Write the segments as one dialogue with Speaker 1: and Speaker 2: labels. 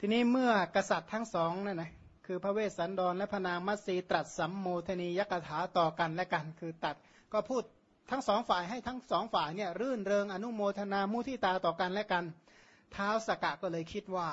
Speaker 1: ทีนี้เมื่อกษัตริย์ทั้งสองนั่นนะคือพระเวสสันดรและพระนางมัตสีตรัสสัมโมทนียกถาต่อกันและกันคือตัดก็พูดทั้งสองฝ่ายให้ทั้งสองฝ่ายเนี่ยรื่นเริงอนุโมทนามุทิตาต่อกันและกันท้าวสกะก็เลยคิดว่า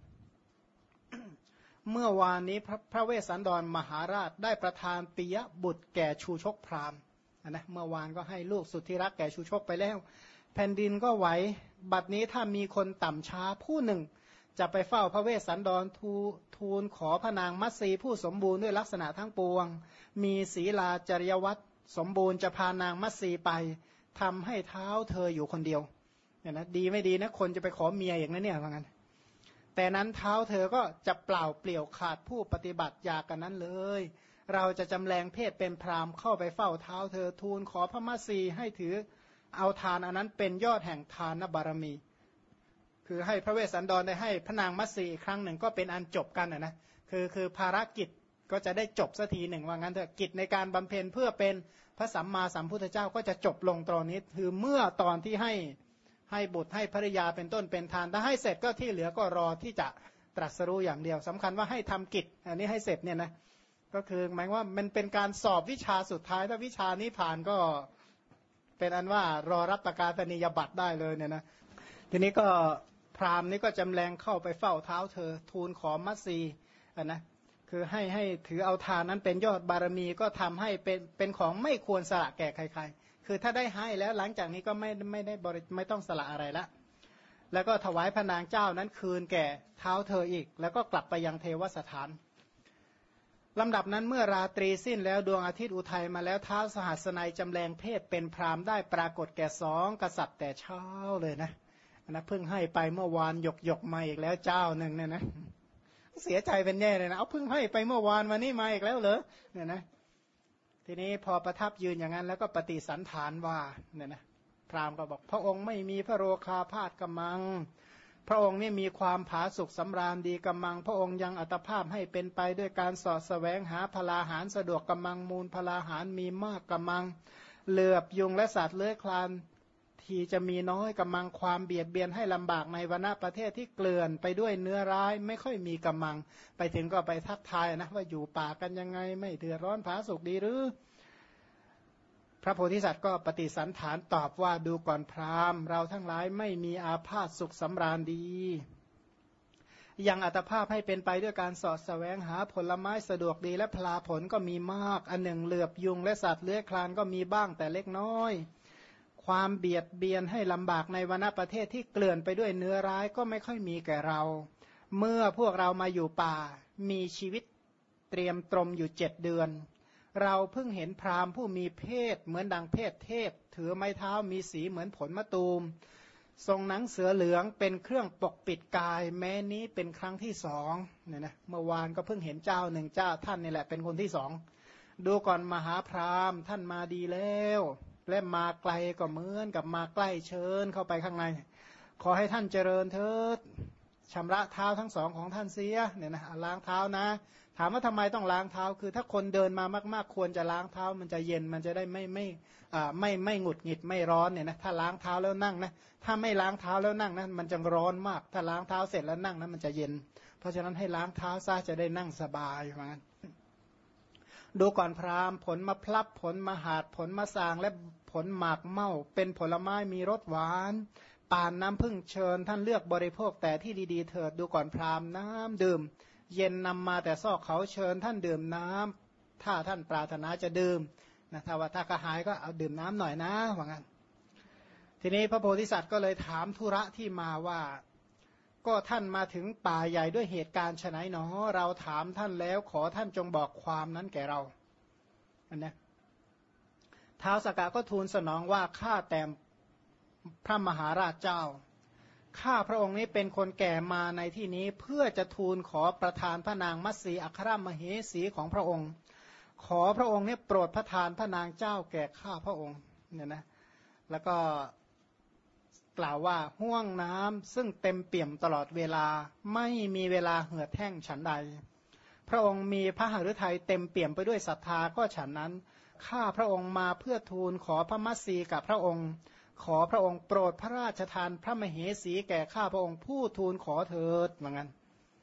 Speaker 1: เมื่อวานนี้พระเวสสันดรมหาราชได้ประทานปิยบุตรแก่ชูชกพราหมณ์นะเมื่อวานก็ให้ลูกสุดที่รักแก่ชูชกไปแล้วแผ่นดินก็ไหวบัดนี้ถ้ามีคนต่ำช้าผู้หนึ่งจะไปเฝ้าพระเวสสันดรทูลขอพระนางมัตสีผู้สมบูรณ์ด้วยลักษณะทั้งปวงมีศีลาจริยวัตรสมบูรณ์จะพานางมัตสีไปทำให้เท้าเธออยู่คนเดียวเนี่ยนะดีไม่ดีนะคนจะไปขอเมียอย่างนั้นเนี่ยว่างั้นแต่นั้นเท้าเธอก็จะเปล่าเปลี่ยวขาดผู้ปฏิบัติอยากกันนั้นเลยเราจะจำแรงเพศเป็นพราหมณ์เข้าไปเฝ้าเท้าเธอทูลขอพระมัตสีให้ถือเอาทานอันนั้นเป็นยอดแห่งทานบารมีคือให้พระเวสสันดรได้ให้พระนางมัตสีอีกครั้งหนึ่งก็เป็นอันจบกันนะคือภารกิจก็จะได้จบสักทีหนึ่งว่างั้นเถอะกิจในการบำเพ็ญเพื่อเป็นพระสัมมาสัมพุทธเจ้าก็จะจบลงตอนนี้คือเมื่อตอนที่ให้บุตรให้ภริยาเป็นต้นเป็นทานถ้าให้เสร็จก็ที่เหลือก็รอที่จะตรัสรู้อย่างเดียวสำคัญว่าให้ทำกิจอันนี้ให้เสร็จเนี่ยนะก็คือหมายว่ามันเป็นการสอบวิชาสุดท้ายถ้าวิชานี้ผ่านก็เป็นอันว่ารอรับประกาศนียบัตรได้เลยเนี่ยนะทีนี้ก็พราหมณ์นี้ก็จำแรงเข้าไปเฝ้าเท้าเธอทูลขอมัตสีนะคือให้ถือเอาทานนั้นเป็นยอดบารมีก็ทำให้เป็นของไม่ควรสละแก่ใครๆคือถ้าได้ให้แล้วหลังจากนี้ก็ไม่ต้องสละอะไรละแล้วก็ถวายพระนางเจ้านั้นคืนแก่เท้าเธออีกแล้วก็กลับไปยังเทวสถานลำดับนั้นเมื่อราตรีสิ้นแล้วดวงอาทิตย์อุทัยมาแล้วท้าวสหัสนัยจำแรงเพศเป็นพราหมณ์ได้ปรากฏแก่สองกษัตริย์แต่เช้าเลยนะเพิ่งให้ไปเมื่อวานหยกมาอีกแล้วเจ้าหนึ่งเนี่ยนะเสียใจเป็นแย่เลยนะเอาเพิ่งให้ไปเมื่อวานวันนี้มาอีกแล้วเหรอเนี่ยนะทีนี้พอประทับยืนอย่างนั้นแล้วก็ปฏิสันฐานว่าเนี่ยนะพราหมณ์ก็บอกพระองค์ไม่มีพระโรคาพาธกำมังพระองค์นี่มีความผาสุกสำราญดีกำมังพระองค์ยังอัตภาพให้เป็นไปด้วยการสอดแสวงหาพลาหารสะดวกกำมังมูลพลาหารมีมากกำมังเหลือบยุงและสัตว์เลื้อยคลานที่จะมีน้อยกำมังความเบียดเบียนให้ลำบากในวรรณประเทศที่เกลื่อนไปด้วยเนื้อร้ายไม่ค่อยมีกำมังไปถึงก็ไปทักทายนะว่าอยู่ป่ากันยังไงไม่เดือดร้อนผาสุกดีหรือพระโพธิสัตว์ก็ปฏิสันฐานตอบว่าดูก่อนพราหมณ์เราทั้งหลายไม่มีอาพาธสุขสำราญดียังอัตภาพให้เป็นไปด้วยการสอดแสวงหาผลไม้สะดวกดีและพลาผลก็มีมากอันหนึ่งเหลือบยุงและสัตว์เลื้อยคลานก็มีบ้างแต่เล็กน้อยความเบียดเบียนให้ลำบากในวรรณประเทศที่เกลื่อนไปด้วยเนื้อร้ายก็ไม่ค่อยมีแก่เราเมื่อพวกเรามาอยู่ป่ามีชีวิตเตรียมตรมอยู่7 เดือนเราเพิ่งเห็นพราหมณ์ผู้มีเพศเหมือนดังเพศเทพถือไม้เท้ามีสีเหมือนผลมะตูมทรงหนังเสือเหลืองเป็นเครื่องปกปิดกายแม้นี้เป็นครั้งที่2เนี่ยนะเมื่อวานก็เพิ่งเห็นเจ้าหนึ่งเจ้าท่านนี่แหละเป็นคนที่2ดูก่อนมหาพราหมณ์ท่านมาดีแล้วและมาไกลก็เหมือนกับมาใกล้เชิญเข้าไปข้างในขอให้ท่านเจริญเถิดชำระเท้าทั้งสองของท่านเสียเนี่ยนะล้างเท้านะถามว่าทำไมต้องล้างเท้าคือถ้าคนเดินมามากๆควรจะล้างเท้ามันจะเย็นมันจะได้ไม่หงุดหงิดไม่ร้อนเนี่ยนะถ้าล้างเท้าแล้วนั่งนะถ้าไม่ล้างเท้าแล้วนั่งนะมันจะร้อนมากถ้าล้างเท้าเสร็จแล้วนั่งนะมันจะเย็นเพราะฉะนั้นให้ล้างเท้าซะจะได้นั่งสบายเหมือนกันดูก่อนพราหมณ์ผลมะพร้าวผลมะหาดผลมะสางและผลหมากเม่าเป็นผลไม้มีรสหวานป่านน้ำพึ่งเชิญท่านเลือกบริโภคแต่ที่ดีๆเถิดดูก่อนพราหมณ์น้ำดื่มเย็นนำมาแต่ซอกเขาเชิญท่านดื่มน้ำถ้าท่านปรารถนาจะดื่มนะถ้ากระหายก็เอาดื่มน้ำหน่อยนะว่างั้นทีนี้พระโพธิสัตว์ก็เลยถามธุระที่มาว่าก็ท่านมาถึงป่าใหญ่ด้วยเหตุการณ์ไฉนหนอเราถามท่านแล้วขอท่านจงบอกความนั้นแก่เราอันนะท้าวสักกะก็ทูลสนองว่าข้าแต่พระมหาราชเจ้าข้าพระองค์นี้เป็นคนแก่มาในที่นี้เพื่อจะทูลขอประทานพระนางมัตสีอัครมเหสีของพระองค์ขอพระองค์เนี่ยโปรดประทานพระนางเจ้าแก่ข้าพระองค์เนี่ยนะแล้วก็กล่าวว่าห้วงน้ำซึ่งเต็มเปี่ยมตลอดเวลาไม่มีเวลาเหือดแห้งฉันใดพระองค์มีพระหฤทัยเต็มเปี่ยมไปด้วยศรัทธาก็ฉันนั้นข้าพระองค์มาเพื่อทูลขอพระมัตสีกับพระองค์ขอพระองค์โปรดพระราชทานพระมเหสีแก่ข้าพระองค์ผู้ทูลขอเถิดว่างั้น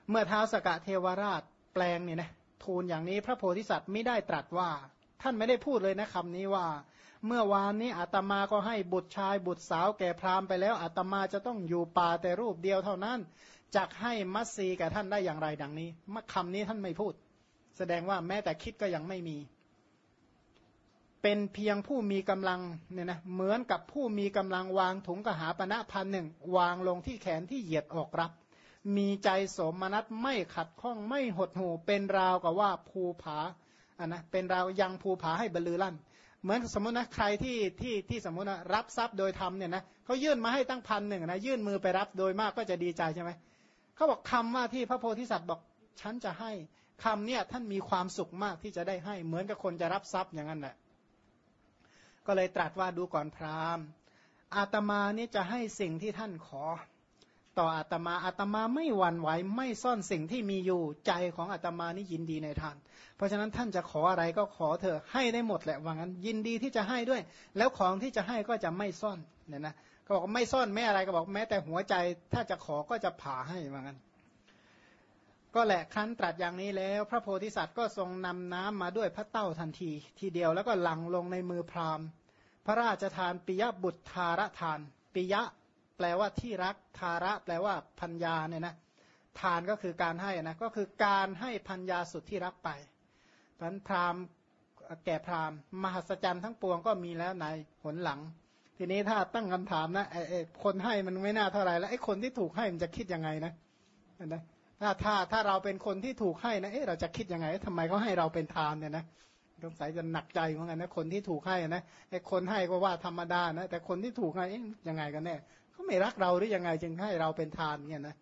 Speaker 1: เมื่อท้าวสกะเทวราชแปลงเนี่ยนะทูลอย่างนี้พระโพธิสัตว์ไม่ได้ตรัสว่าท่านไม่ได้พูดเลยนะคำนี้ว่าเมื่อวานนี้อาตมาก็ให้บุตรชายบุตรสาวแก่พราหมณ์ไปแล้วอาตมาจะต้องอยู่ป่าแต่รูปเดียวเท่านั้นจักให้มัสสีแก่ท่านได้อย่างไรดังนี้คำนี้ท่านไม่พูดแสดงว่าแม้แต่คิดก็ยังไม่มีเป็นเพียงผู้มีกำลังเนี่ยนะเหมือนกับผู้มีกำลังวางถุงกหาปณะพันหนึ่งวางลงที่แขนที่เหยียดออกรับมีใจโสมนัสไม่ขัดข้องไม่หดหู่เป็นราวกับว่าภูผานะเป็นราวยังภูผาให้บรรลือลั่นเหมือนสมมตินะใครที่สมมตินะรับทรัพย์โดยธรรมเนี่ยนะเขายื่นมาให้ตั้ง1,100นะยื่นมือไปรับโดยมากก็จะดีใจใช่ไหมเขาบอกคำว่าที่พระโพธิสัตว์บอกฉันจะให้คำเนี่ยท่านมีความสุขมากที่จะได้ให้เหมือนกับคนจะรับทรัพย์อย่างนั้นแหละก็เลยตรัสว่าดูก่อนพราหมณ์อาตมานี่จะให้สิ่งที่ท่านขอต่ออาตมาไม่หวั่นไหวไม่ซ่อนสิ่งที่มีอยู่ใจของอาตมานี่ยินดีในทานเพราะฉะนั้นท่านจะขออะไรก็ขอเถอะให้ได้หมดแหละว่างั้นยินดีที่จะให้ด้วยแล้วของที่จะให้ก็จะไม่ซ่อนเนี่ยนะก็บอกไม่ซ่อนแม้อะไรก็บอกแม้แต่หัวใจถ้าจะขอก็จะผ่าให้ว่างั้นก็แหละครั้นตรัสอย่างนี้แล้วพระโพธิสัตว์ก็ทรงนำน้ำมาด้วยพระเต้าทันทีทีเดียวแล้วก็หลั่งลงในมือพราหมณ์พระราชทานปิยบุตรทารทานปิยะแปลว่าที่รักทาระแปลว่าพัญญาเนี่ยนะทานก็คือการให้นะก็คือการให้พัญญาสุดที่รักไปเพราะนั้นพราหมณ์แก่พราหมณ์มหัศจรรย์ทั้งปวงก็มีแล้วในหนหลังทีนี้ถ้าตั้งคำถามนะคนให้มันไม่น่าเท่าไหร่แล้วไอ้คนที่ถูกให้มันจะคิดยังไงนะถ้าเราเป็นคนที่ถูกให้นะเราจะคิดยังไงทำไมเขาให้เราเป็นทานเนี่ยนะสงสัยจะหนักใจเหมือนกันนะคนที่ถูกให้นะไอ้คนให้ก็ว่าธรรมดานะแต่คนที่ถูกให้ยังไงกันแน่เขาไม่รักเราหรือยังไงจึงให้เราเป็นทานเนี่ยนะ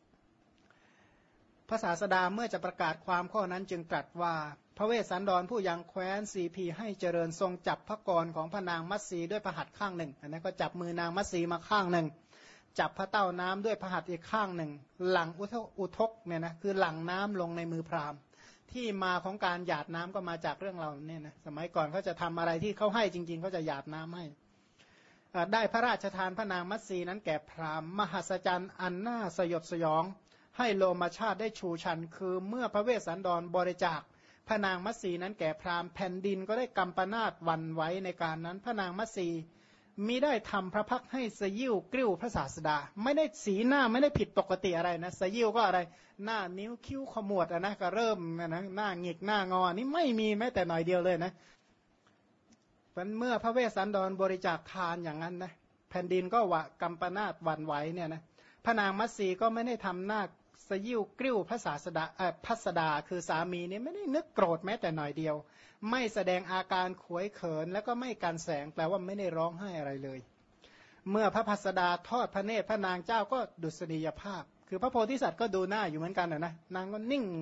Speaker 1: พระศาสดาเมื่อจะประกาศความข้อนั้นจึงตรัสว่าพระเวสสันดรผู้ยังแคว้นสีพีให้เจริญทรงจับพระกรของพระนางมัตสีด้วยพระหัตถ์ข้างหนึ่งอันนั้นก็จับมือนางมัตสีมาข้างหนึ่งจับพระเต้าน้ำด้วยพระหัตถ์อีกข้างหนึ่งหลั่งอุทกเนี่ยนะคือหลั่งน้ำลงในมือพราหมณ์ที่มาของการหยาดน้ำก็มาจากเรื่องเราเนี่ยนะสมัยก่อนเขาจะทำอะไรที่เขาให้จริงๆเขาจะหยาดน้ำให้ได้พระราชทานพระนางมัตสีนั้นแก่พราหมณ์มหัศจรรย์อันน่าสยดสยองให้โลมาชาติได้ชูชันคือเมื่อพระเวสสันดรบริจาคพระนางมัตสีนั้นแก่พราหมณ์แผ่นดินก็ได้กำปนาตวันไว้ในการนั้นพระนางมัตสีมิได้ทำพระพักให้สยิวกริ้วพระศาสดาไม่ได้สีหน้าไม่ได้ผิดปกติอะไรนะสยิวก็อะไรหน้านิ้วคิ้วขมวดนะก็เริ่มนะหน้าหงิกหน้างอนี่ไม่มีแม้แต่หน่อยเดียวเลยนะเมื่อพระเวสสันดรบริจาคทานอย่างนั้นนะแผ่นดินก็วะกำปนาตวันไหวเนี่ยนะพระนางมัตสีก็ไม่ได้ทำหน้าสยิวกริ้วพระศาสดาพัสดาคือสามีนี่ไม่ได้นึกโกรธแม้แต่หน่อยเดียวไม่แสดงอาการขวยเขินแล้วก็ไม่การแสงแปลว่าไม่ได้ร้องไห้อะไรเลยเมื่อพระพัสดาทอดพระเนตรพระนางเจ้าก็ดุษฎียภาพคือพระโพธิสัตว์ก็ดูหน้าอยู่เหมือนกันนะนางก็นิ่ง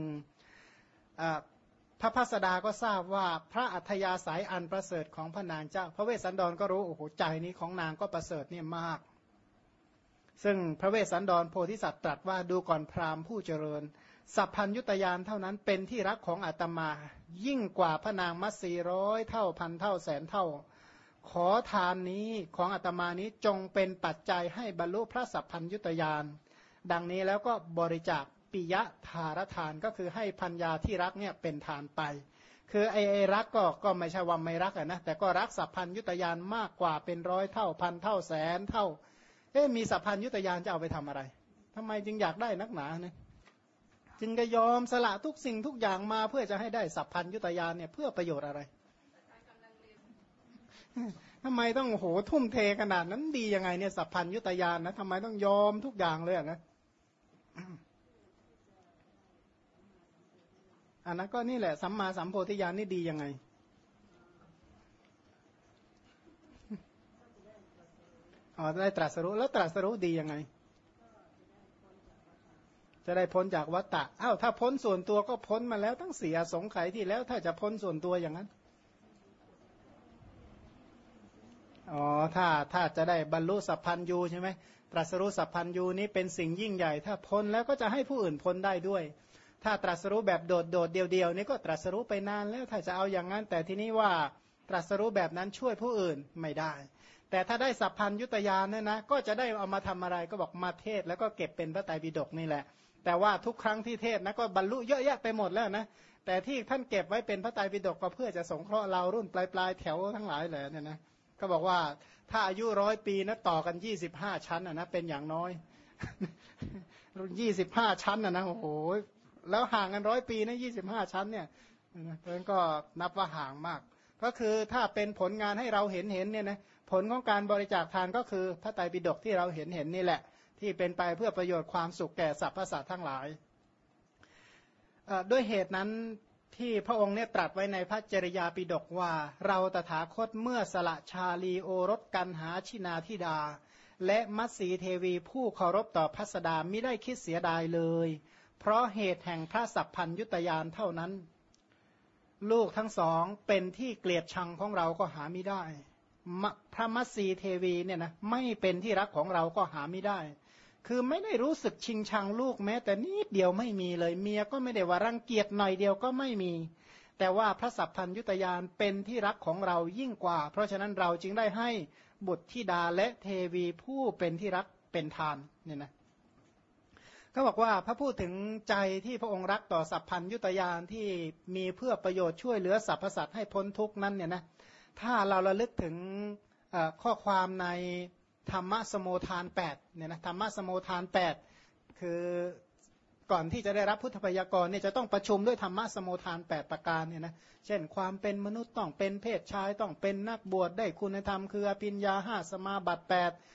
Speaker 1: พระพัสดาก็ทราบว่าพระอัธยาศัยอันประเสริฐของพระนางเจ้าพระเวสสันดรก็รู้โอ้โหใจนี้ของนางก็ประเสริฐเนี่ยมากซึ่งพระเวสสันดรโพธิสัตว์ตรัสว่าดูก่อนพราหมณ์ผู้เจริญสัพพัญญุตยานเท่านั้นเป็นที่รักของอาตมายิ่งกว่าพระนางมัตสี100 เท่าพันเท่าแสนเท่าขอทานนี้ของอาตมานี้จงเป็นปัจจัยให้บรรลุพระสัพพัญญุตยานดังนี้แล้วก็บริจาคปิยทารทานก็คือให้พัญญาที่รักเนี่ยเป็นทานไปคือไอ้รักก็ไม่ใช่ว่าไม่รักนะแต่ก็รักสัพพัญญุตยานมากกว่าเป็น100 เท่าพันเท่าแสนเท่ามีสัพพัญญุตยานจะเอาไปทำอะไรทำไมจึงอยากได้นักหนาเนี่ยจึงจะยอมสละทุกสิ่งทุกอย่างมาเพื่อจะให้ได้สัพพัญญุตยานเนี่ยเพื่อประโยชน์อะไรทำไมต้องโหทุ่มเทขนาดนั้นดียังไงเนี่ยสัพพัญญุตยานนะทำไมต้องยอมทุกอย่างเลยนะอันนั้นก็นี่แหละสัมมาสัมโพธิญาณนี่ดียังไงได้ตรัสรู้แล้วตรัสรู้ดียังไงจะได้พ้นจากวัฏฏะถ้าพ้นส่วนตัวก็พ้นมาแล้วตั้ง4 อสงไขยที่แล้วถ้าจะพ้นส่วนตัวอย่างนั้นถ้าจะได้บรรลุสัพพัญญูใช่ไหมตรัสรู้สัพพัญญูนี้เป็นสิ่งยิ่งใหญ่ถ้าพ้นแล้วก็จะให้ผู้อื่นพ้นได้ด้วยถ้าตรัสรู้แบบโดดเดียวนี่ก็ตรัสรู้ไปนานแล้วถ้าจะเอาอย่างนั้นแต่ทีนี้ว่าตรัสรู้แบบนั้นช่วยผู้อื่นไม่ได้แต่ถ้าได้สัพพัญญุตญาณเนี่ยนะก็จะได้เอามาทำอะไรก็บอกมาเทศแล้วก็เก็บเป็นพระไตรปิฎกนี่แหละแต่ว่าทุกครั้งที่เทศนะก็บรรลุเยอะแยะไปหมดแล้วนะแต่ที่ท่านเก็บไว้เป็นพระไตรปิฎกก็เพื่อจะสงเคราะห์เรารุ่นปลายแถวทั้งหลายเลยเนี่ยนะก็บอกว่าถ้าอายุ100 ปีนะต่อกัน25 ชั้นนะเป็นอย่างน้อย25 ชั้นนะโอ้โหแล้วห่างกัน100 ปีนะ25 ชั้นเนี่ยเพราะฉะนั้นก็นับว่าห่างมากก็คือถ้าเป็นผลงานให้เราเห็นเนี่ยนะผลของการบริจาคทานก็คือพระไตรปิฎกที่เราเห็นนี่แหละที่เป็นไปเพื่อประโยชน์ความสุขแก่สรรพสัตว์ทั้งหลายด้วยเหตุนั้นที่พระองค์เนี่ยตรัสไว้ในพระจริยาปิฎกว่าเราตถาคตเมื่อสละชาลีโอรสกันหาชินาธิดาและมัตสีเทวีผู้เคารพต่อพัสดามิได้คิดเสียดายเลยเพราะเหตุแห่งพระสัพพัญญุตญาณเท่านั้นลูกทั้งสองเป็นที่เกลียดชังของเราก็หาไม่ได้พระมัตสีเทวีเนี่ยนะไม่เป็นที่รักของเราก็หาไม่ได้คือไม่ได้รู้สึกชิงชังลูกแม้แต่นิดเดียวไม่มีเลยเมียก็ไม่ได้ว่ารังเกียจหน่อยเดียวก็ไม่มีแต่ว่าพระสัพพัญญุตญาณเป็นที่รักของเรายิ่งกว่าเพราะฉะนั้นเราจึงได้ให้บุตรธิดาและเทวีผู้เป็นที่รักเป็นทานเนี่ยนะเขาบอกว่าพระพูดถึงใจที่พระองค์รักต่อสัพพัญญุตญาณที่มีเพื่อประโยชน์ช่วยเหลือสรรพสัตว์ให้พ้นทุกข์นั้นเนี่ยนะถ้าเราระลึกถึงข้อความในธรรมสโมทาน8เนี่ยนะธรรมสโมทาน8คือก่อนที่จะได้รับพุทธพยากรเนี่ยจะต้องประชุมด้วยธรรมสโมทาน8ประการเนี่ยนะเช่นความเป็นมนุษย์ต้องเป็นเพศชายต้องเป็นนักบวชได้คุณธรรมคืออภิญญา5สมาบัติ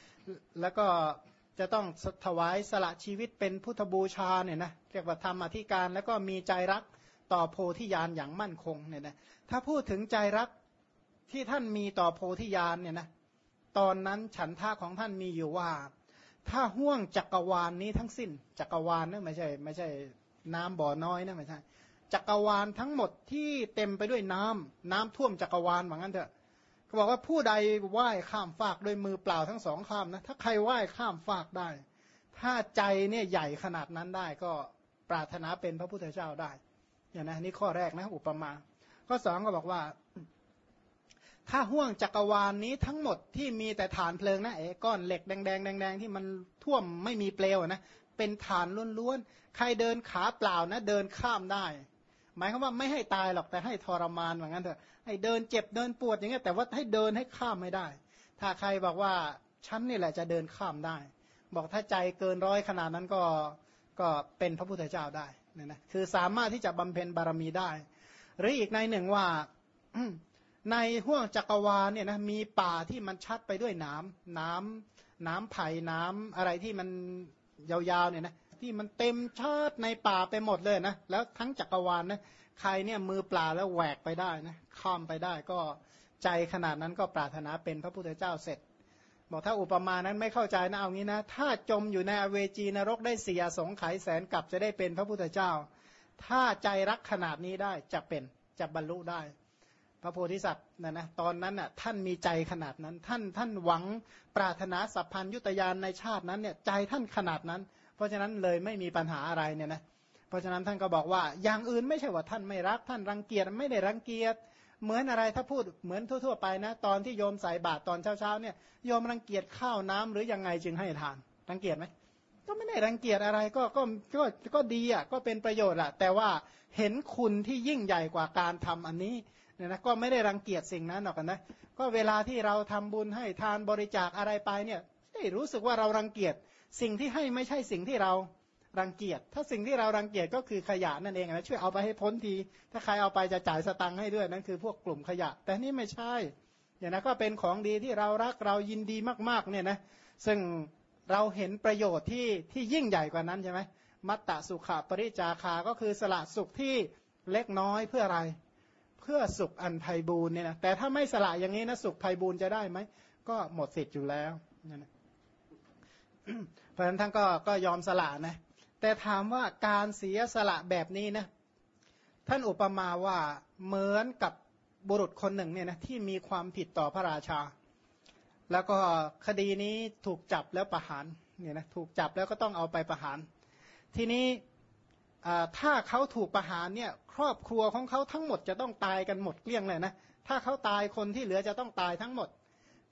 Speaker 1: 8แล้วก็จะต้องถวายสละชีวิตเป็นพุทธบูชาเนี่ยนะเรียกว่าธรรมอธิการแล้วก็มีใจรักต่อโพธิญาณอย่างมั่นคงเนี่ยนะถ้าพูดถึงใจรักที่ท่านมีต่อโพธิญาณเนี่ยนะตอนนั้นฉันท่าของท่านมีอยู่ว่าถ้าห่วงจักรวาล นี้ทั้งสิ้นจักรวาลนะไม่ใช่น้ำบ่อน้อยนะไม่ใช่จักรวาลทั้งหมดที่เต็มไปด้วยน้ำท่วมจักรวาลว่างั้นเถอะเขาบอกว่าผู้ใดว่ายข้ามฟากด้วยมือเปล่าทั้งสองข้ามนะถ้าใครว่ายข้ามฟากได้ถ้าใจเนี่ยใหญ่ขนาดนั้นได้ก็ปรารถนาเป็นพระพุทธเจ้าได้อย่างนะนี่ข้อแรกนะอุปมาข้อสองก็บอกว่าถ้าห่วงจักรวาล นี้ทั้งหมดที่มีแต่ฐานเพลิงนะก้อนเหล็กแดงที่มันท่วมไม่มีเปลวนะเป็นฐานล้วนๆใครเดินขาเปล่านะเดินข้ามได้หมายความว่าไม่ให้ตายหรอกแต่ให้ทรมานว่างั้นเถอะให้เดินเจ็บเดินปวดอย่างเงี้ยแต่ว่าให้เดินให้ข้ามไม่ได้ถ้าใครบอกว่าฉันนี่แหละจะเดินข้ามได้บอกถ้าใจเกิน100ขนาดนั้นก็เป็นพระพุทธเจ้าได้เนี่ยนะคือสามารถที่จะบำเพ็ญบารมีได้หรืออีกในหนึ่งว่าในห้วงจักรวาลเนี่ยนะมีป่าที่มันชัดไปด้วยน้ำไผ่น้ำอะไรที่มันยาวๆเนี่ยนะที่มันเต็มชาติในป่าไปหมดเลยนะแล้วทั้งจักรวาลนะใครเนี่ยมือเปล่าแล้วแหวกไปได้นะข้ามไปได้ก็ใจขนาดนั้นก็ปรารถนาเป็นพระพุทธเจ้าเสร็จบอกถ้าอุปมานั้นไม่เข้าใจนะเอางี้นะถ้าจมอยู่ในอเวจีนรกได้เสียสงไขยแสนกับจะได้เป็นพระพุทธเจ้าถ้าใจรักขนาดนี้ได้จะบรรลุได้พระโพธิสัตว์นะตอนนั้นน่ะท่านมีใจขนาดนั้นท่านหวังปรารถนาสัพพัญญุตญาณในชาตินั้นเนี่ยใจท่านขนาดนั้นเพราะฉะนั้นเลยไม่มีปัญหาอะไรเนี่ยนะเพราะฉะนั้นท่านก็บอกว่าอย่างอื่นไม่ใช่ว่าท่านไม่รักท่านรังเกียจไม่ได้รังเกียจเหมือนอะไรถ้าพูดเหมือนทั่วๆไปนะตอนที่โยมใส่บาตรตอนเช้าๆเนี่ยโยมรังเกียจข้าวน้ำหรือยังไงจึงให้ทานรังเกียจไหมก็ไม่ได้รังเกียจอะไรก็ดีอ่ะก็เป็นประโยชน์อ่ะแต่ว่าเห็นคุณที่ยิ่งใหญ่กว่าการทำอันนี้เนี่ยนะก็ไม่ได้รังเกียจสิ่งนั้นหรอกนะก็เวลาที่เราทำบุญให้ทานบริจาคอะไรไปเนี่ยได้รู้สึกว่าเรารังเกียจสิ่งที่ให้ไม่ใช่สิ่งที่เรารังเกียจถ้าสิ่งที่เรารังเกียจก็คือขยะนั่นเองนะช่วยเอาไปให้พ้นทีถ้าใครเอาไปจะจ่ายสตังค์ให้ด้วยนั่นคือพวกกลุ่มขยะแต่นี่ไม่ใช่อย่างนั้นก็เป็นของดีที่เรารักเรายินดีมากๆเนี่ยนะซึ่งเราเห็นประโยชน์ที่ยิ่งใหญ่กว่านั้นใช่ไหมมัตตสุขะปริจาคาก็คือสละสุขที่เล็กน้อยเพื่ออะไรเพื่อสุขอันไพบูลย์เนี่ยนะแต่ถ้าไม่สละอย่างนี้นะสุขไพบูลย์จะได้ไหมก็หมดสิทธิ์อยู่แล้วเนี่ยนะเพราะฉะนั้นท่านก็ยอมสละนะแต่ถามว่าการเสียสละแบบนี้นะท่านอุปมาว่าเหมือนกับบุรุษคนหนึ่งเนี่ยนะที่มีความผิดต่อพระราชาแล้วก็คดีนี้ถูกจับแล้วประหารเนี่ยนะถูกจับแล้วก็ต้องเอาไปประหารทีนี้ถ้าเขาถูกประหารเนี่ยครอบครัวของเขาทั้งหมดจะต้องตายกันหมดเกลี้ยงเลยนะถ้าเขาตายคนที่เหลือจะต้องตายทั้งหมด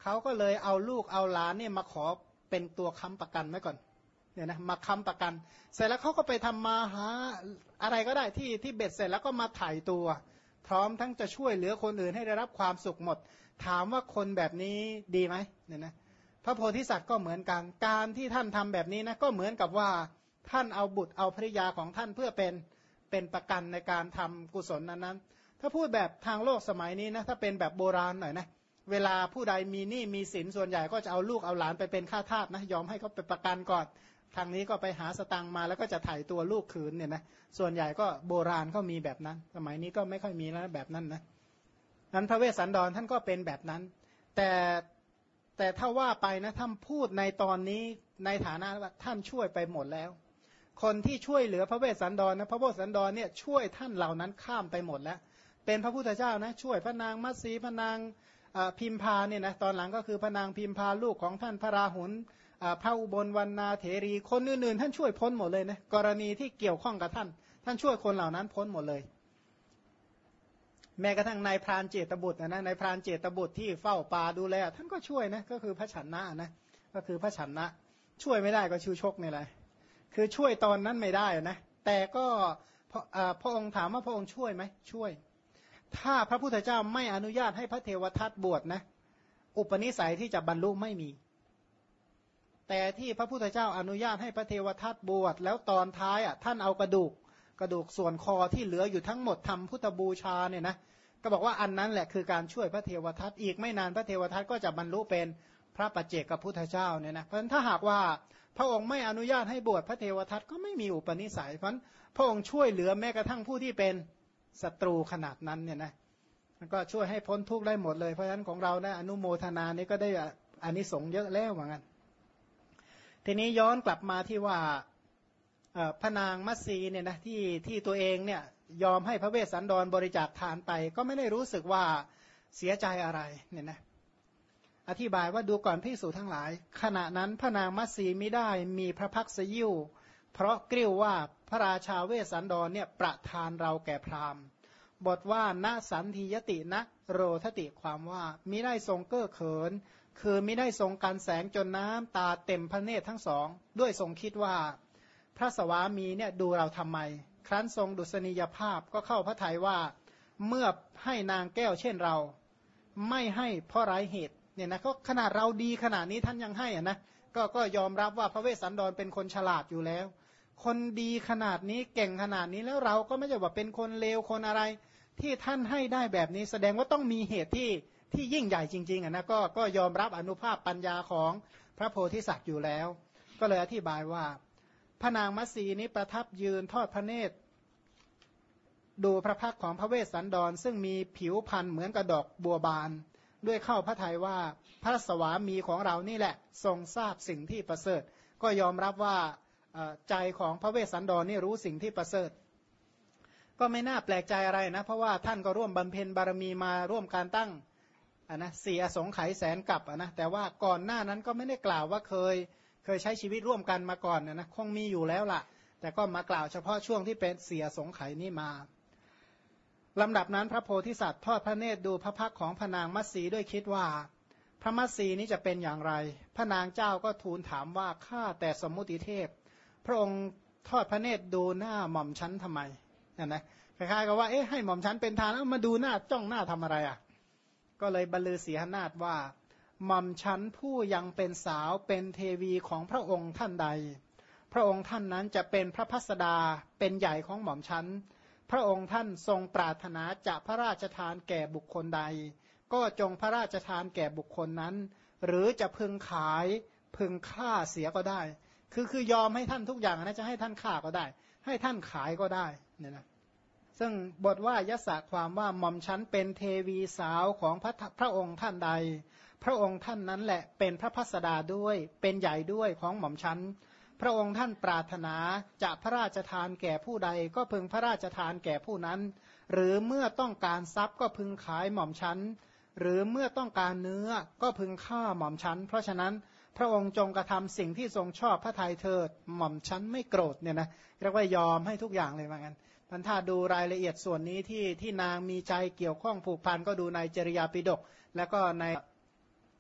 Speaker 1: เขาก็เลยเอาลูกเอาหลานเนี่ยมาขอเป็นตัวค้ำประกันไว้ก่อนเนี่ยนะมาค้ำประกันเสร็จแล้วเขาก็ไปทำมาหาอะไรก็ได้ที่เบ็ดเสร็จแล้วก็มาถ่ายตัวพร้อมทั้งจะช่วยเหลือคนอื่นให้ได้รับความสุขหมดถามว่าคนแบบนี้ดีไหมเนี่ยนะพระโพธิสัตว์ก็เหมือนกันการที่ท่านทำแบบนี้นะก็เหมือนกับว่าท่านเอาบุตรเอาภริยาของท่านเพื่อเป็นประกันในการทำกุศลนั้นถ้าพูดแบบทางโลกสมัยนี้นะถ้าเป็นแบบโบราณหน่อยนะเวลาผู้ใดมีหนี้มีสินส่วนใหญ่ก็จะเอาลูกเอาหลานไปเป็นข้าทาสนะยอมให้เขาไปประกันก่อนทางนี้ก็ไปหาสตังค์มาแล้วก็จะถ่ายตัวลูกคืนเนี่ยนะส่วนใหญ่ก็โบราณก็มีแบบนั้นสมัยนี้ก็ไม่ค่อยมีแล้วแบบนั้นนะนั้นพระเวสสันดรท่านก็เป็นแบบนั้นแต่ถ้าว่าไปนะท่านพูดในตอนนี้ในฐานะว่าท่านช่วยไปหมดแล้วคนที่ช่วยเหลือพระเวสสันดรนะพระเวสสันดรเนี่ยช่วยท่านเหล่านั้นข้ามไปหมดแล้วเป็นพระพุทธเจ้านะช่วยพระนางมัตสีพระนางพิมพาเนี่ยนะตอนหลังก็คือพระนางพิมพาลูกของท่านพระราหุลพระอุบลวรรณาเถรีคนอื่นๆท่านช่วยพ้นหมดเลยนะกรณีที่เกี่ยวข้องกับท่านช่วยคนเหล่านั้นพ้นหมดเลยแม้กระทั่งนายพรานเจตบุตรนะนายพรานเจตบุตรที่เฝ้าป่าดูแลท่านก็ช่วยนะก็คือพระฉันนะนะก็คือพระฉันนะช่วยไม่ได้ก็ชูชกนี่แหละคือช่วยตอนนั้นไม่ได้นะแต่ก็พระองค์ถามว่าพระองค์ช่วยไหมช่วยถ้าพระพุทธเจ้าไม่อนุญาตให้พระเทวทัตบวชนะอุปนิสัยที่จะบรรลุไม่มีแต่ที่พระพุทธเจ้าอนุญาตให้พระเทวทัตบวชแล้วตอนท้ายท่านเอากระดูกส่วนคอที่เหลืออยู่ทั้งหมดทำพุทธบูชาเนี่ยนะก็บอกว่าอันนั้นแหละคือการช่วยพระเทวทัตอีกไม่นานพระเทวทัตก็จะบรรลุเป็นพระปัจเจกพุทธเจ้าเนี่ยนะเพราะฉะนั้นถ้าหากว่าพระองค์ไม่อนุญาตให้บวชพระเทวทัตก็ไม่มีอุปนิสัยเพราะฉะนั้นพระองค์ช่วยเหลือแม้กระทั่งผู้ที่เป็นศัตรูขนาดนั้นเนี่ยนะมันก็ช่วยให้พ้นทุกข์ได้หมดเลยเพราะฉะนั้นของเราได้อนุโมทนานี้ก็ได้อานิสงส์เยอะแล้วเหมือนกันทีนี้ย้อนกลับมาที่ว่าพระนางมัตสีเนี่ยนะที่ตัวเองเนี่ยยอมให้พระเวสสันดรบริจาคทานไปก็ไม่ได้รู้สึกว่าเสียใจอะไรเนี่ยนะอธิบายว่าดูก่อนภิกษุทั้งหลายขณะนั้นพระนางมัตสีมิได้มีพระพักษยิวเพราะกริ้วว่าพระราชาเวสสันดรเนี่ยประทานเราแก่พราหมณ์บทว่าณสันทิยตินะโรทติความว่ามิได้ทรงเก้อเขินคือมิได้ทรงการแสงจนน้ำตาเต็มพระเนตรทั้งสองด้วยทรงคิดว่าพระสวามีเนี่ยดูเราทำไมครั้นทรงดุษณียภาพก็เข้าพระทัยว่าเมื่อให้นางแก้วเช่นเราไม่ให้เพราะไร้เหตุเนี่ยนะก็ขนาดเราดีขนาดนี้ท่านยังให้อ่ะนะก็ยอมรับว่าพระเวสสันดรเป็นคนฉลาดอยู่แล้วคนดีขนาดนี้เก่งขนาดนี้แล้วเราก็ไม่ใช่ว่าเป็นคนเลวคนอะไรที่ท่านให้ได้แบบนี้แสดงว่าต้องมีเหตุที่ยิ่งใหญ่จริงๆอ่ะนะก็ยอมรับอนุภาพปัญญาของพระโพธิสัตว์อยู่แล้วก็เลยอธิบายว่าพระนางมัตสีนี้ประทับยืนทอดพระเนตรดูพระพักของพระเวสสันดรซึ่งมีผิวพรรณเหมือนกระดอกบัวบานด้วยเข้าพระทัยว่าพระสวามีของเรานี่แหละทรงทราบสิ่งที่ประเสริฐก็ยอมรับว่าใจของพระเวสสันดรนี่รู้สิ่งที่ประเสริฐก็ไม่น่าแปลกใจอะไรนะเพราะว่าท่านก็ร่วมบำเพ็ญบารมีมาร่วมการตั้งนะ4 อสงไขยแสนกับนะแต่ว่าก่อนหน้านั้นก็ไม่ได้กล่าวว่าเคยใช้ชีวิตร่วมกันมาก่อนนะคงมีอยู่แล้วล่ะแต่ก็มากล่าวเฉพาะช่วงที่เป็น4 อสงไขยนี้มาลำดับนั้นพระโพธิสัตว์ทอดพระเนตรดูพระพักของพระนางมัตสีด้วยคิดว่าพระมัตสีนี้จะเป็นอย่างไรพระนางเจ้าก็ทูลถามว่าข้าแต่สมมุติเทพพระองค์ทอดพระเนตรดูหน้าหม่อมชั้นทำไมนะคล้ายๆกับว่าให้หม่อมชั้นเป็นทานแล้วมาดูหน้าจ้องหน้าทำอะไรอ่ะก็เลยบรรลือเสียนาฏว่าหม่อมชั้นผู้ยังเป็นสาวเป็นเทวีของพระองค์ท่านใดพระองค์ท่านนั้นจะเป็นพระพัสดาเป็นใหญ่ของหม่อมชั้นพระองค์ท่านทรงปรารถนาจะพระราชทานแก่บุคคลใดก็จงพระราชทานแก่บุคคลนั้นหรือจะพึงขายพึงฆ่าเสียก็ได้คือยอมให้ท่านทุกอย่างนะจะให้ท่านฆ่าก็ได้ให้ท่านขายก็ได้เนี่ยนะซึ่งบทว่ายศความว่าหม่อมชั้นเป็นเทวีสาวของพระองค์ท่านใดพระองค์ท่านนั้นแหละเป็นพระพัสดาด้วยเป็นใหญ่ด้วยของหม่อมชั้นพระองค์ท่านปรารถนาจะพระราชทานแก่ผู้ใดก็พึงพระราชทานแก่ผู้นั้นหรือเมื่อต้องการทรัพย์ก็พึงขายหม่อมชั้นหรือเมื่อต้องการเนื้อก็พึงฆ่าหม่อมชั้นเพราะฉะนั้นพระองค์จงกระทำสิ่งที่ทรงชอบพระทัยเถิดหม่อมชั้นไม่โกรธเนี่ยนะเรียกว่ายอมให้ทุกอย่างเลยว่างั้นท่านถ้าดูรายละเอียดส่วนนี้ที่นางมีใจเกี่ยวข้องผูกพันก็ดูในจริยาปิฎกแล้วก็ใน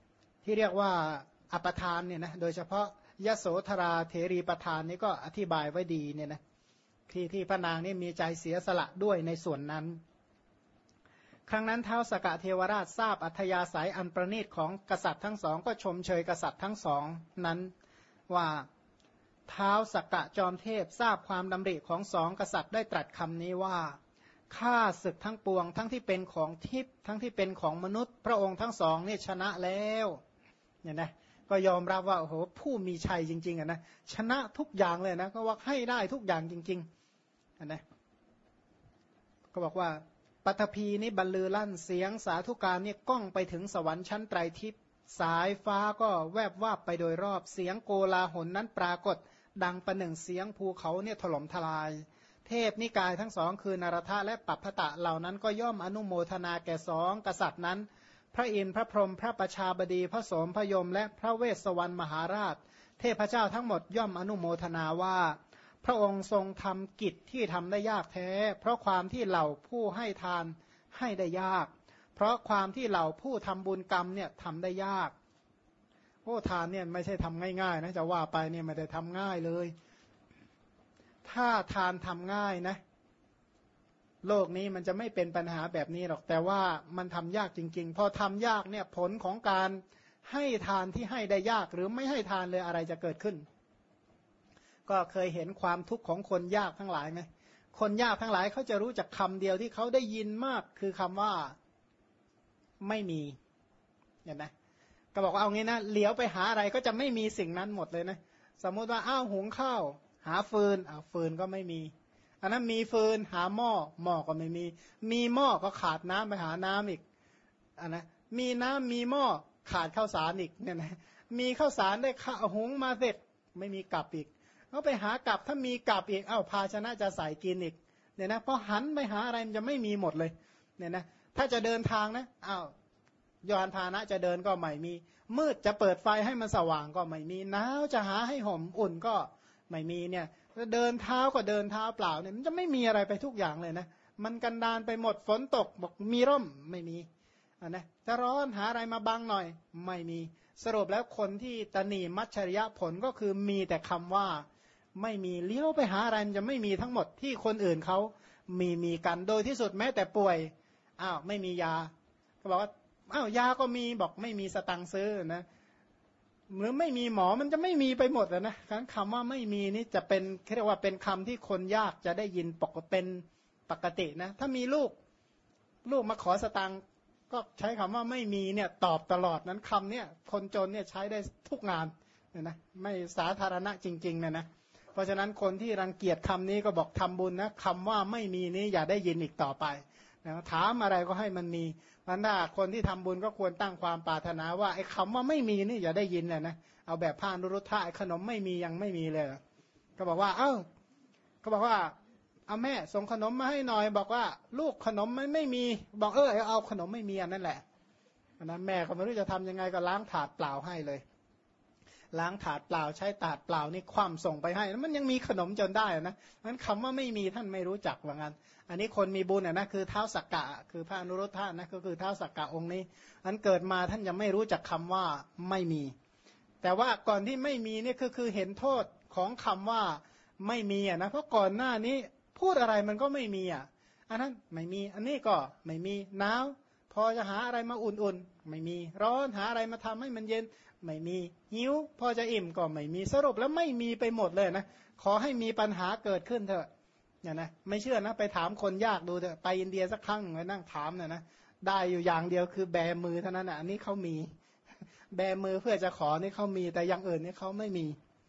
Speaker 1: ที่เรียกว่าอปทานเนี่ยนะโดยเฉพาะยโสธราเถรีประธานนี่ก็อธิบายไว้ดีเนี่ยนะที่พระนางนี่มีใจเสียสละด้วยในส่วนนั้นครั้งนั้นท้าวสกเทวราชทราบอัธยาศัยอันประณีตของกษัตริย์ทั้งสองก็ชมเชยกษัตริย์ทั้งสองนั้นว่าท้าวสกจอมเทพทราบความดำริของสองกษัตริย์ได้ตรัสคำนี้ว่าข้าศึกทั้งปวงทั้งที่เป็นของทิพย์ทั้งที่เป็นของมนุษย์พระองค์ทั้งสองนี่ชนะแล้วเนี่ยนะก็ยอมรับว่าโอ้โหผู้มีชัยจริงๆนะชนะทุกอย่างเลยนะก็ว่าให้ได้ทุกอย่างจริงๆนะก็บอกว่าปฐพีนี้บรรลือลั่นเสียงสาธุการเนี่ยก้องไปถึงสวรรค์ชั้นไตรทิพย์สายฟ้าก็แวบวาบไปโดยรอบเสียงโกลาหลนั้นปรากฏดังประหนึ่งเสียงภูเขาเนี่ยถล่มทลายเทพนิกายทั้งสองคือนารทะและปัพพตะเหล่านั้นก็ย่อมอนุโมทนาแก่สองกษัตริย์นั้นพระอินทร์พระพรหมพระประชาบดีพระโสมพยมและพระเวสสวรรณมหาราชเทพเจ้าทั้งหมดย่อมอนุโมทนาว่าพระองค์ทรงทำกิจที่ทำได้ยากแท้เพราะความที่เหล่าผู้ให้ทานให้ได้ยากเพราะความที่เหล่าผู้ทำบุญกรรมเนี่ยทำได้ยากโอ้ทานเนี่ยไม่ใช่ทำง่ายๆนะจะว่าไปเนี่ยไม่ได้ทำง่ายเลยถ้าทานทำง่ายนะโลกนี้มันจะไม่เป็นปัญหาแบบนี้หรอกแต่ว่ามันทำยากจริงๆพอทำยากเนี่ยผลของการให้ทานที่ให้ได้ยากหรือไม่ให้ทานเลยอะไรจะเกิดขึ้นก็เคยเห็นความทุกข์ของคนยากทั้งหลายไหมคนยากทั้งหลายเขาจะรู้จักคำเดียวที่เขาได้ยินมากคือคำว่าไม่มีเห็นไหมก็บอกว่าเอางี้นะเหลียวไปหาอะไรก็จะไม่มีสิ่งนั้นหมดเลยนะสมมติว่าอ้าวหุงข้าวหาฟืนฟืนก็ไม่มีอันนั้นมีฟืนหาหม้อหม้อก็ไม่มีมีหม้อก็ขาดน้ำไปหาน้ำอีกอันนะมีน้ำมีหม้อขาดข้าวสารอีกเนี่ยนะมีข้าวสารได้ข้าวหุงมาเสร็จไม่มีกลับอีกก็ไปหากลับถ้ามีกลับอีกภาชนะจะใส่กินอีกเนี่ยนะพอหันไปหาอะไรมันจะไม่มีหมดเลยเนี่ยนะถ้าจะเดินทางนะยานพาหนะจะเดินก็ไม่มีมืดจะเปิดไฟให้มันสว่างก็ไม่มีหนาวจะหาให้ห่มอุ่นก็ไม่มีเนี่ยเดินเท้าก็เดินเท้าเปล่าเนี่ยมันจะไม่มีอะไรไปทุกอย่างเลยนะมันกันดานไปหมดฝนตกบอกมีร่มไม่มีนะจะร้อนหาอะไรมาบังหน่อยไม่มีสรุปแล้วคนที่ตนีมัจฉริยะผลก็คือมีแต่คำว่าไม่มีเลี้ยวไปหาอะไรมันจะไม่มีทั้งหมดที่คนอื่นเขามีกันโดยที่สุดแม้แต่ป่วยไม่มียาก็บอกว่ายาก็มีบอกไม่มีสตังค์ซื้อนะหรือไม่มีหมอมันจะไม่มีไปหมดนะคำว่าไม่มีนี่จะเป็นเรียกว่าเป็นคำที่คนยากจะได้ยินเป็นปกตินะถ้ามีลูกมาขอสตังค์ก็ใช้คำว่าไม่มีเนี่ยตอบตลอดนั้นคำเนี่ยคนจนเนี่ยใช้ได้ทุกงานเนี่ยนะไม่สาธารณะจริงๆนะเพราะฉะนั้นคนที่รังเกียจคำนี้ก็บอกทำบุญนะคำว่าไม่มีนี้อย่าได้ยินอีกต่อไปนะถามอะไรก็ให้มันมีมันถ้าคนที่ทำบุญก็ควรตั้งความปรารถนาว่าไอ้คำว่าไม่มีนี่อย่าได้ยินเลยนะเอาแบบพานุรุทธะขนมไม่มียังไม่มีเลยก็บอกว่าก็บอกว่าเอาแม่ส่งขนมมาให้หน่อยบอกว่าลูกขนมไม่มีบอกเอาขนมไม่มีอันนั่นแหละนะแม่ก็ไม่รู้จะทำยังไงก็ล้างถาดเปล่าให้เลยล้างถาดเปล่าใช้ถาดเปล่านี่คว่ำส่งไปให้มันยังมีขนมจนได้นะงั้นคำว่าไม่มีท่านไม่รู้จักว่างั้นอันนี้คนมีบุญนะคือท้าวสักกะคือพระอนุรุทธะนะก็คือท้าวสักกะองค์นี้อันเกิดมาท่านยังไม่รู้จักคำว่าไม่มีแต่ว่าก่อนที่ไม่มีนี่คือเห็นโทษของคำว่าไม่มีนะเพราะก่อนหน้านี้พูดอะไรมันก็ไม่มีอันนั้นไม่มีอันนี้ก็ไม่มีหนาวพอจะหาอะไรมาอุ่นๆไม่มีร้อนหาอะไรมาทำให้มันเย็นไม่มีหิวพอจะอิ่มก็ไม่มีสรุปแล้วไม่มีไปหมดเลยนะขอให้มีปัญหาเกิดขึ้นเถอะเนี่ยนะไม่เชื่อนะไปถามคนยากดูเถอะไปอินเดียสักครั้งไปนั่งถามนะได้อยู่อย่างเดียวคือแบมือเท่านั้นอันนี้เขามีแบมือเพื่อจะขอนี่เขามีแต่อย่างอื่นนี่เขาไม่มี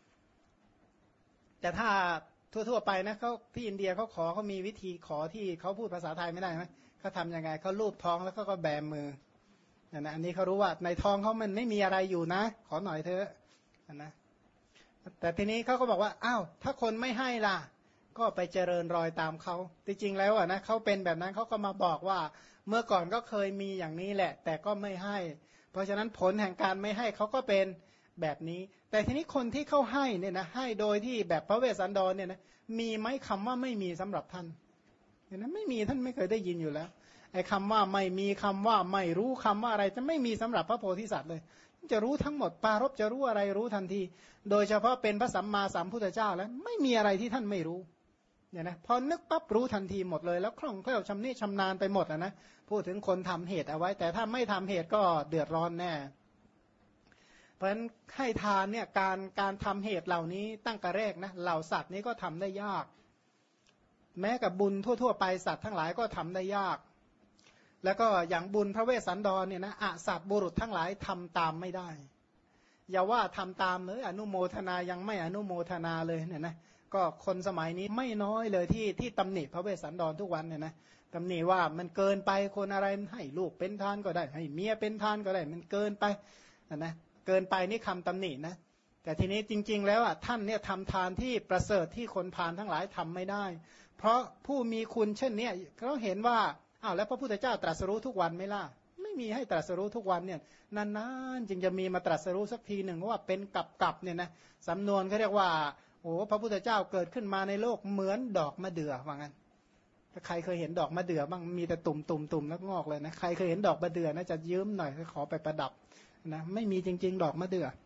Speaker 1: แต่ถ้าทั่วๆไปนะเขาที่อินเดียเขาขอเขามีวิธีขอที่เขาพูดภาษาไทยไม่ได้ไหมเขาทำยังไงเขาลูบท้องแล้วก็แบมือนะอันนี้เขารู้ว่าในท้องเขามันไม่มีอะไรอยู่นะขอหน่อยเถอะนะแต่ทีนี้เขาก็บอกว่าถ้าคนไม่ให้ล่ะก็ไปเจริญรอยตามเขาจริงๆแล้วนะเขาเป็นแบบนั้นเขาก็มาบอกว่าเมื่อก่อนก็เคยมีอย่างนี้แหละแต่ก็ไม่ให้เพราะฉะนั้นผลแห่งการไม่ให้เขาก็เป็นแบบนี้แต่ทีนี้คนที่เขาให้เนี่ยนะให้โดยที่แบบพระเวสสันดรเนี่ยนะมีไหมคำว่าไม่มีสำหรับท่านเนี่ยนะไม่มีท่านไม่เคยได้ยินอยู่แล้วไอ้คำว่าไม่มีคำว่าไม่รู้คำว่าอะไรจะไม่มีสำหรับพระโพธิสัตว์เลยจะรู้ทั้งหมดปารภจะรู้อะไรรู้ทันทีโดยเฉพาะเป็นพระสัมมาสัมพุทธเจ้าแล้วไม่มีอะไรที่ท่านไม่รู้เนี่ยนะพอนึกปั๊บรู้ทันทีหมดเลยแล้วคล่องแคล่วชำนิชำนาญไปหมดนะพูดถึงคนทำเหตุเอาไว้แต่ถ้าไม่ทำเหตุก็เดือดร้อนแน่เพราะฉะนั้นให้ทานเนี่ยการทำเหตุเหล่านี้ตั้งแต่แรกนะเหล่าสัตว์นี้ก็ทำได้ยากแม้กับบุญทั่วๆไปสัตว์ทั้งหลายก็ทำได้ยากแล้วก็อย่างบุญพระเวสสันดรเนี่ยนะอสัตว์บุรุษทั้งหลายทำตามไม่ได้อย่าว่าทำตามเลยอนุโมทนายังไม่อนุโมทนาเลยเนี่ยนะก็คนสมัยนี้ไม่น้อยเลยที่ตำหนิพระเวสสันดรทุกวันเนี่ยนะตำหนิว่ามันเกินไปคนอะไรให้ลูกเป็นทานก็ได้ให้เมียเป็นทานก็ได้มันเกินไปนะเกินไปนี่คำตำหนินะแต่ทีนี้จริงๆแล้วอ่ะท่านเนี่ยทำทานที่ประเสริฐที่คนพาลทั้งหลายทำไม่ได้เพราะผู้มีคุณเช่นนี้เขาเห็นว่าอ้าวแล้วพระพุทธเจ้าตรัสรู้ทุกวันไหมล่ะไม่มีให้ตรัสรู้ทุกวันเนี่ยนานๆจึงจะมีมาตรัสรู้สักทีหนึ่งว่าเป็นกับเนี่ยนะสำนวนเขาเรียกว่าโอ้พระพุทธเจ้าเกิดขึ้นมาในโลกเหมือนดอกมะเดื่อว่างั้นถ้าใครเคยเห็นดอกมะเดื่อบ้างมีแต่ตุ่มแล้วงอกเลยนะใครเคยเห็นดอกมะเดื่อนะจะยืมหน่อยขอไปประดับนะไม่มีจริงๆดอกมะเดื่อ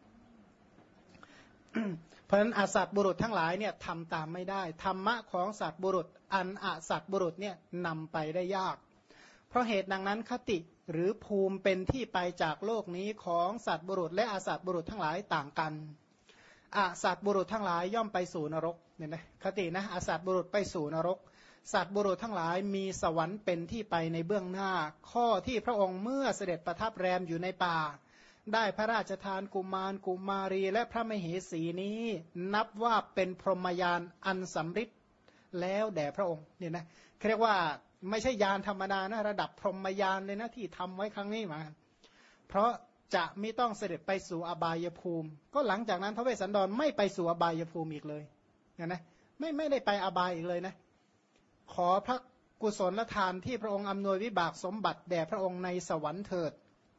Speaker 1: เพราะฉะนั้นอสัตว์บุรุษทั้งหลายเนี่ยทำตามไม่ได้ธรรมะของสัตว์บุรุษอันอสัตว์บุรุษเนี่ยนำไปได้ยากเพราะเหตุดังนั้นคติหรือภูมิเป็นที่ไปจากโลกนี้ของสัตว์บุรุษและอสัตว์บุรุษทั้งหลายต่างกันอสัตว์บุรุษทั้งหลายย่อมไปสู่นรกเนี่ยนะคตินะอสัตว์บุรุษไปสู่นรกสัตว์บุรุษทั้งหลายมีสวรรค์เป็นที่ไปในเบื้องหน้าข้อที่พระองค์เมื่อเสด็จประทับแรมอยู่ในป่าได้พระราชทานกุมารกุมารีและพระมเหสีนี้นับว่าเป็นพรหมยานอันสำริดแล้วแด่พระองค์เนี่ยนะเรียกว่าไม่ใช่ยานธรรมดานะระดับพรหมยานเลยนะที่ทำไว้ครั้งนี้มาเพราะจะไม่ต้องเสด็จไปสู่อบายภูมิก็หลังจากนั้นพระเวสสันดรไม่ไปสู่อบายภูมิอีกเลยนะไม่ได้ไปอบายอีกเลยนะขอพระกุศลทานที่พระองค์อำนวยวิบากสมบัติแด่พระองค์ในสวรรค์เถิด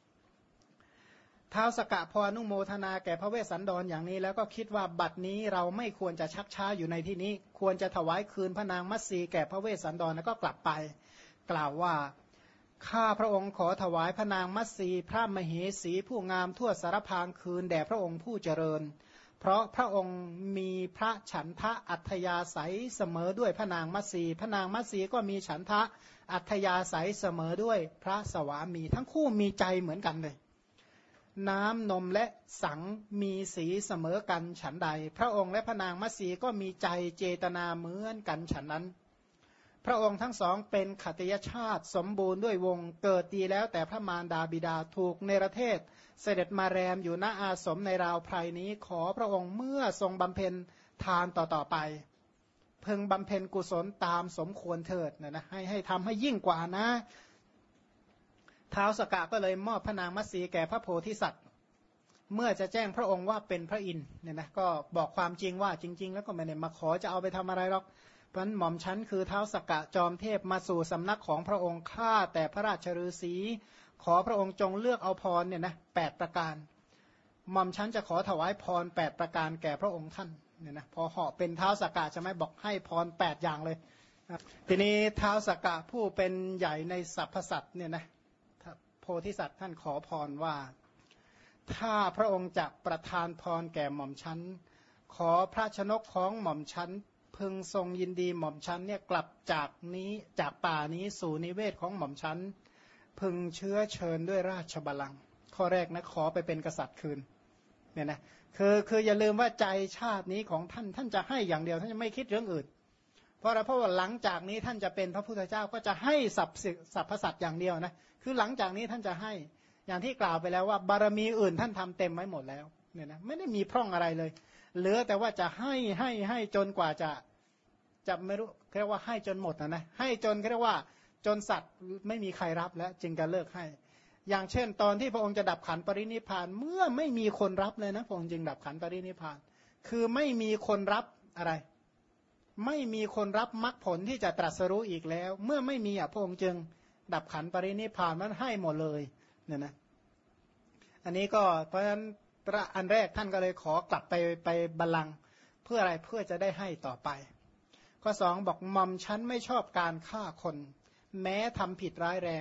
Speaker 1: ท้าวสกะพออนุโมทนาแก่พระเวสสันดรอย่างนี้แล้วก็คิดว่าบัดนี้เราไม่ควรจะชักช้าอยู่ในที่นี้ควรจะถวายคืนพระนางมัตสีแก่พระเวสสันดรแล้วก็กลับไปกล่าวว่าข้าพระองค์ขอถวายพระนางมัตสีพระมเหสีผู้งามทั่วสารพางคืนแด่พระองค์ผู้เจริญเพราะพระองค์มีพระฉันทะอัธยาศัยเสมอด้วยพระนางมัตสีพระนางมัตสีก็มีฉันทะอัธยาศัยเสมอด้วยพระสวามีทั้งคู่มีใจเหมือนกันเลยน้ำนมและสังมีสีเสมอกันฉันใดพระองค์และพระนางมัตสีก็มีใจเจตนาเหมือนกันฉันนั้นพระองค์ทั้งสองเป็นขัตยชาติสมบูรณ์ด้วยวงเกิดดีแล้วแต่พระมารดาบิดาถูกเนรเทศเสด็จมาแรมอยู่ณอาสมในราวไพรนี้ขอพระองค์เมื่อทรงบำเพ็ญทานต่อไปพึงบำเพ็ญกุศลตามสมควรเถิดนะให้ทำให้ยิ่งกว่านะท้าวสกะก็เลยมอบพระนางมัตสีแก่พระโพธิสัตว์เมื่อจะแจ้งพระองค์ว่าเป็นพระอินทร์เนี่ยนะก็บอกความจริงว่าจริงๆแล้วก็ไม่ได้มาขอจะเอาไปทำอะไรหรอกเพราะนั้นหม่อมชั้นคือท้าวสกะจอมเทพมาสู่สำนักของพระองค์ข้าแต่พระราชฤาษีขอพระองค์จงเลือกเอาพรเนี่ยนะ8ประการหม่อมชั้นจะขอถวายพร8ประการแก่พระองค์ท่านเนี่ยนะพอเหาะเป็นท้าวสกะจะไม่บอกให้พร8อย่างเลยทีนี้ท้าวสกะผู้เป็นใหญ่ในสรรพสัตว์เนี่ยนะโพธิสัตว์ท่านขอพรว่าถ้าพระองค์จะประทานพรแก่หม่อมชั้นขอพระชนกของหม่อมชั้นพึงทรงยินดีหม่อมชั้นเนี่ยกลับจากป่านี้สู่นิเวศของหม่อมชั้นพึงเชื้อเชิญด้วยราชบัลลังก์ข้อแรกนะขอไปเป็นกษัตริย์คืนเนี่ยนะคืออย่าลืมว่าใจชาตินี้ของท่านจะให้อย่างเดียวท่านจะไม่คิดเรื่องอื่นเพราะว่าหลังจากนี้ท่านจะเป็นพระพุทธเจ้าก็จะให้สรรพสัตว์อย่างเดียวนะคือหลังจากนี้ท่านจะให้อย่างที่กล่าวไปแล้วว่าบารมีอื่นท่านทำเต็มไว้หมดแล้วเนี่ยนะไม่ได้มีพร่องอะไรเลยเหลือแต่ว่าจะให้จนกว่าจะไม่รู้เรียกว่าให้จนหมดนะให้จนเรียกว่าจนสัตว์ไม่มีใครรับแล้วจึงจะเลิกให้อย่างเช่นตอนที่พระองค์จะดับขันปรินิพพานเมื่อไม่มีคนรับเลยนะพระองค์จึงดับขันปรินิพพานคือไม่มีคนรับอะไรไม่มีคนรับมรรคผลที่จะตรัสรู้อีกแล้วเมื่อไม่มีพระองค์จึงดับขันปรินิพพานมันให้หมดเลยเนี่ยนะอันนี้ก็เพราะฉะนั้นอันแรกท่านก็เลยขอกลับไปบัลลังก์เพื่ออะไรเพื่อจะได้ให้ต่อไปข้อ2บอกหม่อมชั้นไม่ชอบการฆ่าคนแม้ทำผิดร้ายแรง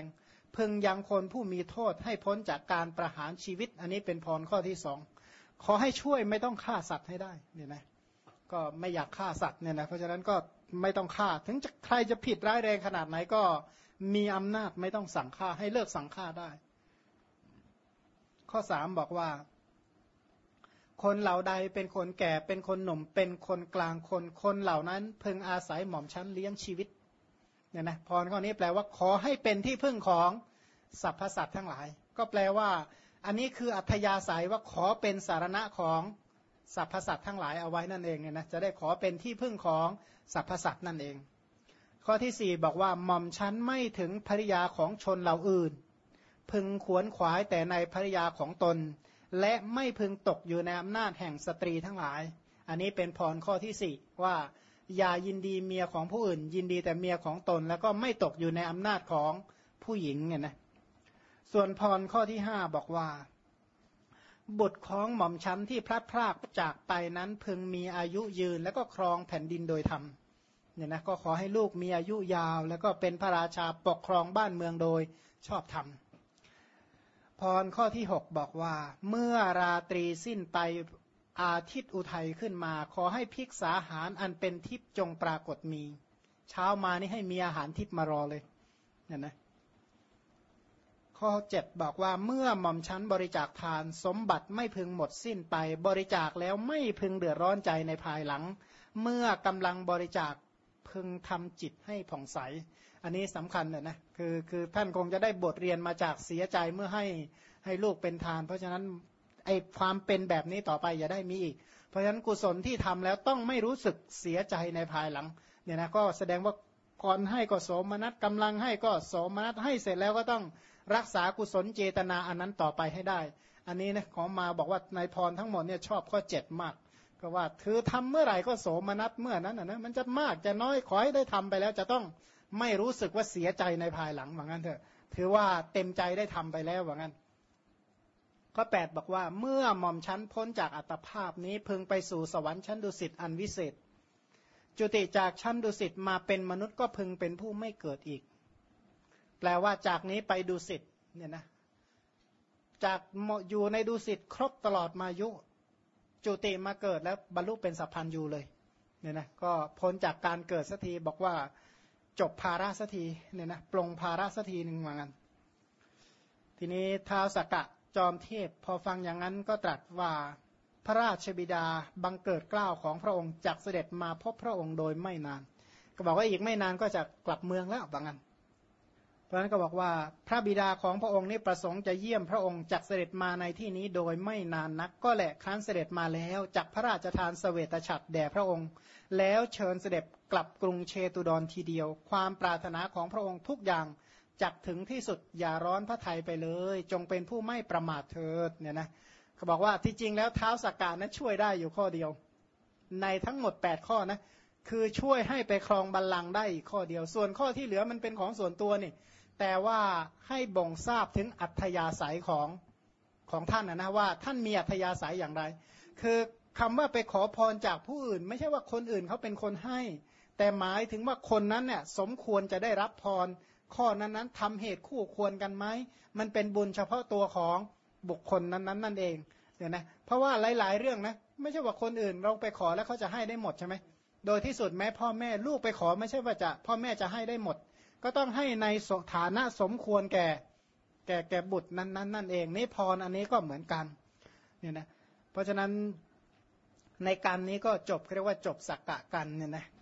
Speaker 1: พึงยังคนผู้มีโทษให้พ้นจากการประหารชีวิตอันนี้เป็นพรข้อที่สองขอให้ช่วยไม่ต้องฆ่าสัตว์ให้ได้เนี่ยนะก็ไม่อยากฆ่าสัตว์เนี่ยนะเพราะฉะนั้นก็ไม่ต้องฆ่าถึงจะใครจะผิดร้ายแรงขนาดไหนก็มีอำนาจไม่ต้องสั่งฆ่าให้เลิกสั่งฆ่าได้ข้อสามบอกว่าคนเหล่าใดเป็นคนแก่เป็นคนหนุ่มเป็นคนกลางคนเหล่านั้นพึงอาศัยหม่อมชั้นเลี้ยงชีวิตเนี่ยนะพรข้อนี้แปลว่าขอให้เป็นที่พึ่งของสรรพสัตว์ทั้งหลายก็แปลว่าอันนี้คืออัธยาศัยว่าขอเป็นสารณะของสรรพสัตว์ทั้งหลายเอาไว้นั่นเองเนี่ยนะจะได้ขอเป็นที่พึ่งของสรรพสัตว์นั่นเองข้อที่สี่บอกว่าหม่อมชั้นไม่ถึงภริยาของชนเหล่าอื่นพึงขวนขวายแต่ในภริยาของตนและไม่พึงตกอยู่ในอำนาจแห่งสตรีทั้งหลายอันนี้เป็นพรข้อที่สี่ว่าอย่ายินดีเมียของผู้อื่นยินดีแต่เมียของตนแล้วก็ไม่ตกอยู่ในอำนาจของผู้หญิงเนี่ยนะส่วนพรข้อที่ห้าบอกว่าบุตรของหม่อมชั้นที่พลัดพรากจากไปนั้นพึงมีอายุยืนแล้วก็ครองแผ่นดินโดยธรรมเนี่ยนะก็ขอให้ลูกมีอายุยาวแล้วก็เป็นพระราชาปกครองบ้านเมืองโดยชอบธรรมพรข้อที่หกบอกว่าเมื่อราตรีสิ้นไปอาทิตย์อุทัยขึ้นมาขอให้ภิกษาหารอันเป็นทิพย์จงปรากฏมีเช้ามานี่ให้มีอาหารทิพย์มารอเลยเนี่ยนะข้อเจ็ดบอกว่าเมื่อหม่อมชั้นบริจาคทานสมบัติไม่พึงหมดสิ้นไปบริจาคแล้วไม่พึงเดือดร้อนใจในภายหลังเมื่อกำลังบริจาคพึงทำจิตให้ผ่องใสอันนี้สำคัญนะคือท่านคงจะได้บทเรียนมาจากเสียใจเมื่อให้ลูกเป็นทานเพราะฉะนั้นไอ้ความเป็นแบบนี้ต่อไปอย่าได้มีอีกเพราะฉะนั้นกุศลที่ทำแล้วต้องไม่รู้สึกเสียใจในภายหลังเนี่ยนะก็แสดงว่าก่อนให้ก็โสมนัสกำลังให้ก็โสมนัสให้เสร็จแล้วก็ต้องรักษากุศลเจตนาอันนั้นต่อไปให้ได้อันนี้นะของมาบอกว่าในพรทั้งหมดเนี่ยชอบข้อเจ็ดมากก็ว่าคือทำเมื่อไหร่ก็โสมนัสเมื่อนั้นนะมันจะมากจะน้อยขอให้ได้ทำไปแล้วจะต้องไม่รู้สึกว่าเสียใจในภายหลังว่างั้นเถอะถือว่าเต็มใจได้ทำไปแล้วว่างั้นข้อ8บอกว่าเมื่อหม่อมชั้นพ้นจากอัตภาพนี้พึงไปสู่สวรรค์ชั้นดุสิตอันวิเศษจุติจากชั้นดุสิตมาเป็นมนุษย์ก็พึงเป็นผู้ไม่เกิดอีกแปลว่าจากนี้ไปดุสิตเนี่ยนะจากอยู่ในดุสิตครบตลอดมายุจุติมาเกิดแล้วบรรลุเป็นสัพพัญญูเลยเนี่ยนะก็พ้นจากการเกิดสักทีบอกว่าจบภาระสักทีเนี่ยนะปลงภาระสักทีหนึ่งเหมือนกันทีนี้ท้าวสักกะจอมเทพพอฟังอย่างนั้นก็ตรัสว่าพระราชบิดาบังเกิดเกล้าของพระองค์จักเสด็จมาพบพระองค์โดยไม่นานก็บอกว่าอีกไม่นานก็จะกลับเมืองแล้วว่างั้นเพราะฉะนั้นก็บอกว่าพระบิดาของพระองค์นี้ประสงค์จะเยี่ยมพระองค์จักเสด็จมาในที่นี้โดยไม่นานนักก็แหละครั้นเสด็จมาแล้วจักพระราชทานเสวตฉัตรแด่พระองค์แล้วเชิญเสด็จกลับกรุงเชตุดรทีเดียวความปรารถนาของพระองค์ทุกอย่างจักถึงที่สุดอย่าร้อนพระทัยไปเลยจงเป็นผู้ไม่ประมาทเถิดเนี่ยนะเขาบอกว่าที่จริงแล้วท้าวสักกะนั้นช่วยได้อยู่ข้อเดียวในทั้งหมด8ข้อนะคือช่วยให้ไปครองบัลลังก์ได้อีกข้อเดียวส่วนข้อที่เหลือมันเป็นของส่วนตัวนี่แต่ว่าให้บ่งทราบถึงอัธยาศัยของท่านนะว่าท่านมีอัธยาศัยอย่างไรคือคำว่าไปขอพรจากผู้อื่นไม่ใช่ว่าคนอื่นเขาเป็นคนให้แต่หมายถึงว่าคนนั้นเนี่ยสมควรจะได้รับพรข้อนั้นทำเหตุคู่ควรกันไหมมันเป็นบุญเฉพาะตัวของบุคคลนั้นนั่นเองเนี่ยนะเพราะว่าหลายๆเรื่องนะไม่ใช่ว่าคนอื่นเราไปขอแล้วเขาจะให้ได้หมดใช่ไหมโดยที่สุดแม้พ่อแม่ลูกไปขอไม่ใช่ว่าจะพ่อแม่จะให้ได้หมดก็ต้องให้ในฐานะสมควรแก่บุตรนั้นนั่นเองนี่พรอันนี้ก็เหมือนกันเนี่ยนะเพราะฉะนั้นในการนี้ก็จบเรียกว่าจบสักกะกันเนี่ยนะ